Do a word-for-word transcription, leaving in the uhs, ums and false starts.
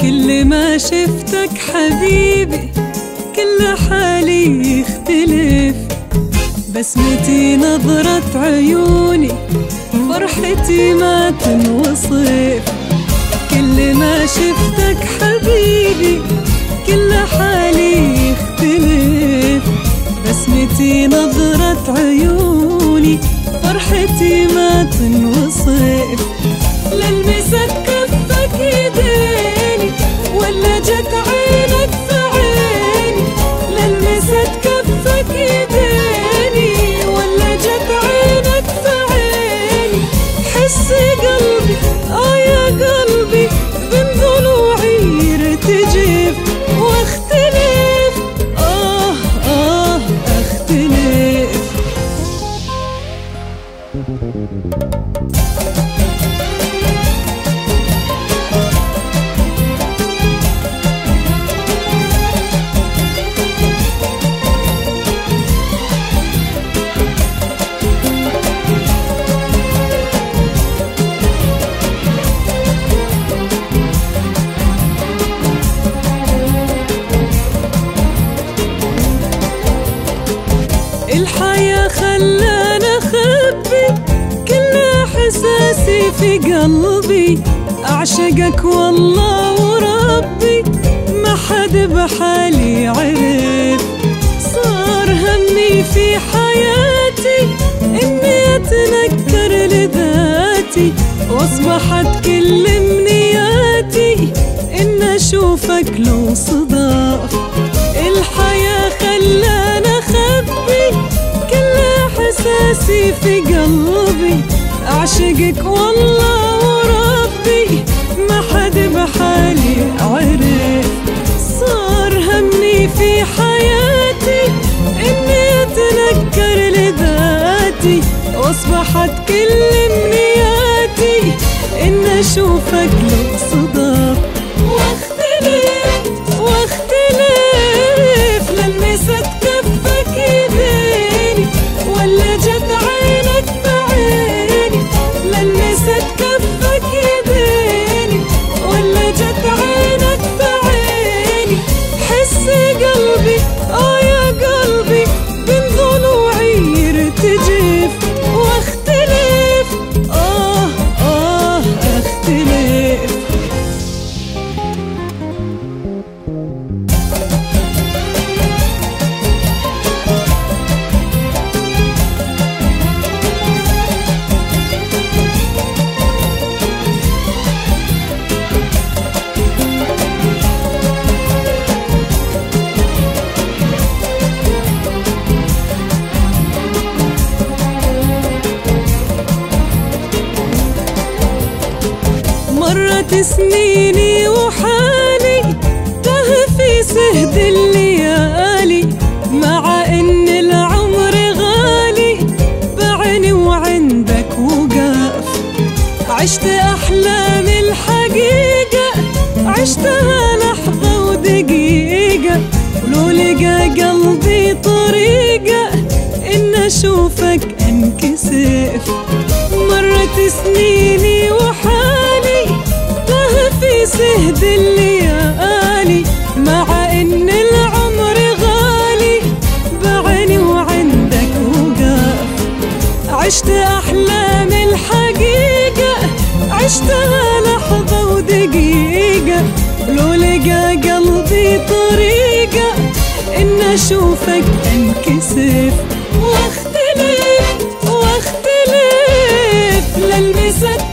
كل ما شفتك حبيبي كل حالي يختلف، بسمتي نظرة عيوني فرحتي ما تنوصف. كل ما شفتك حبيبي كل حالي يختلف، بسمتي نظرة عيوني فرحتي ما تنوصف. للمست كفك يديني ولا جت عينك في عيني، للمست كفك يديني ولا جت عينك في عيني. حسي قلبي آه يا قلبي بين ضلوعي يرتجف واختلف، آه آه اختلف. الحياة خلانا أخبي كل إحساسي في قلبي، أعشقك والله وربي ما حد بحالي عرف. صار همي في حياتي إني أتنكر لذاتي، وأصبحت كل أمنياتي إن أشوفك لو صدف. الحياة خلانا أخبي كل إحساسي في قلبي، أعشقك والله وربي ما حد بحالي عرف. صار همي في حياتي إني أتنكر لذاتي، وأصبحت كل أمنياتي إن أشوفك لو صدف. واختلف واختلف للمست كفك يديني ولا جت عينك في عيني، للمست كفك يديني ولا جت عينك في عيني. حسي قلبي آه يا قلبي بين ضلوعي يرتجف واختلف، آه آه اختلف. مرت سنيني وحالي تاه في سهد الليالي، مع ان العمر غالي بعيني وعندك وقاف. عشت احلام الحقيقة عشتها لحظة ودقيقة، ولو لقى قلبي طريقة ان اشوفك انكسف. مرت سنيني وحالي تاه في سهد الليالي، مع ان العمر غالي بعيني وعندك وقاف. عشت احلام الحقيقة عشتها لحظة ودقيقة، لو لقى قلبي طريقة ان اشوفك انكسف واختلف واختلف. للمست